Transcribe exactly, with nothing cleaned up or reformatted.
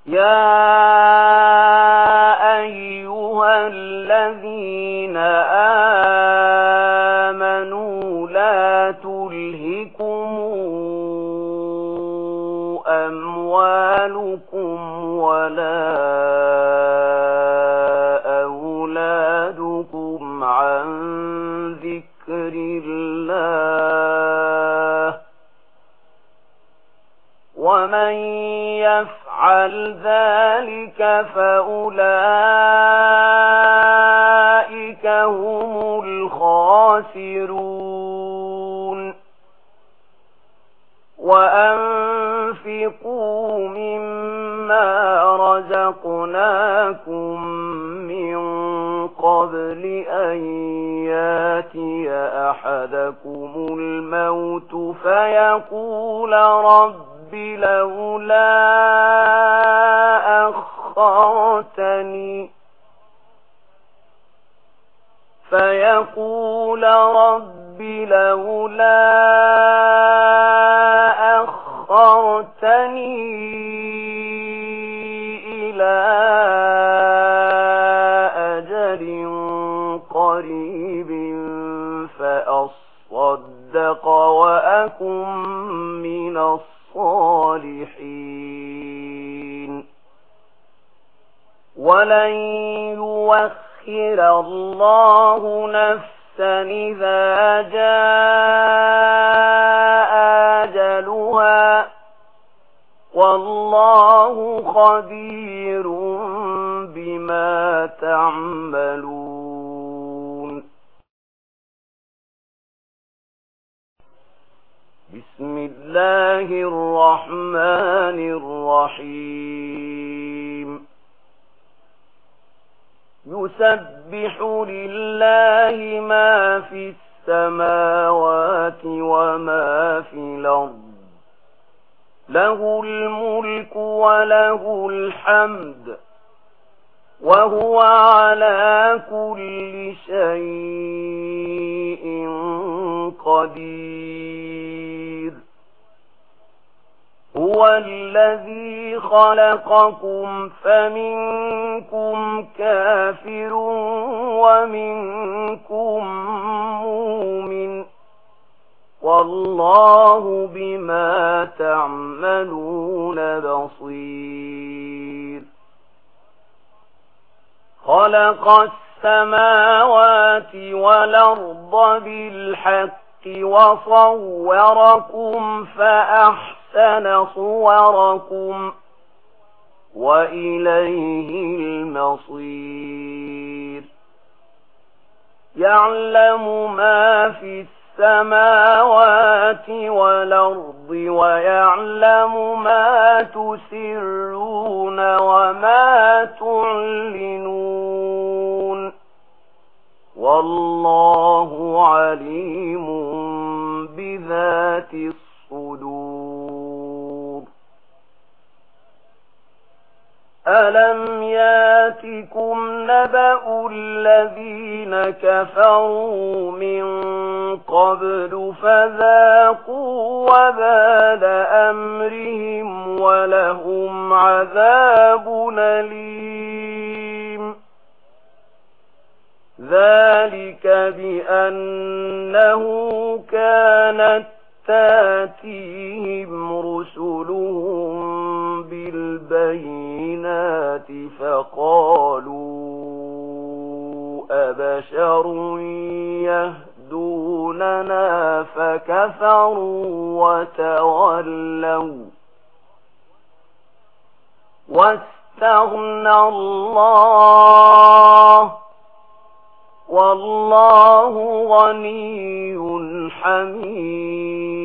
يا أيها الذين آمنوا لا تلهكم أموالكم ولا أولادكم عن ذكر الله ومن يفعل ذلك فأولئك هم الخاسرون وأنفقوا مما رزقناكم من قبل أن ياتي أحدكم الموت فيقول رب لولا أخرتني فيقول رب لولا أخرتني إلى أجل قريب فأصدق وأكن من الصالحين ولن يؤخر الله نفسا إذا جاء أجلها والله خبير بما تعملون. بسم الله الرحمن الرحيم. يسبح لله ما في السماوات وما في الأرض له الملك وله الحمد وهو على كل شيء قدير. هو الذي خلقكم فمنكم كافر ومنكم مؤمن والله بما تعملون بصير. خلق السماوات والأرض بالحق وصوركم فأحسن صوركم وإليه المصير. يعلم ما في السماوات والأرض ويعلم ما تسرون وما تعلنون والله عليم بذات الصدور. ألم ياتكم نبأ الذين كفروا من قبل فذاقوا وبال أمرهم ولهم عذاب أليم. ذلك بأنه كانت تاتيهم رسلهم بالبينات فقالوا أبشر يهدوننا فكفروا وتولوا واستغنى الله والله غني حميد.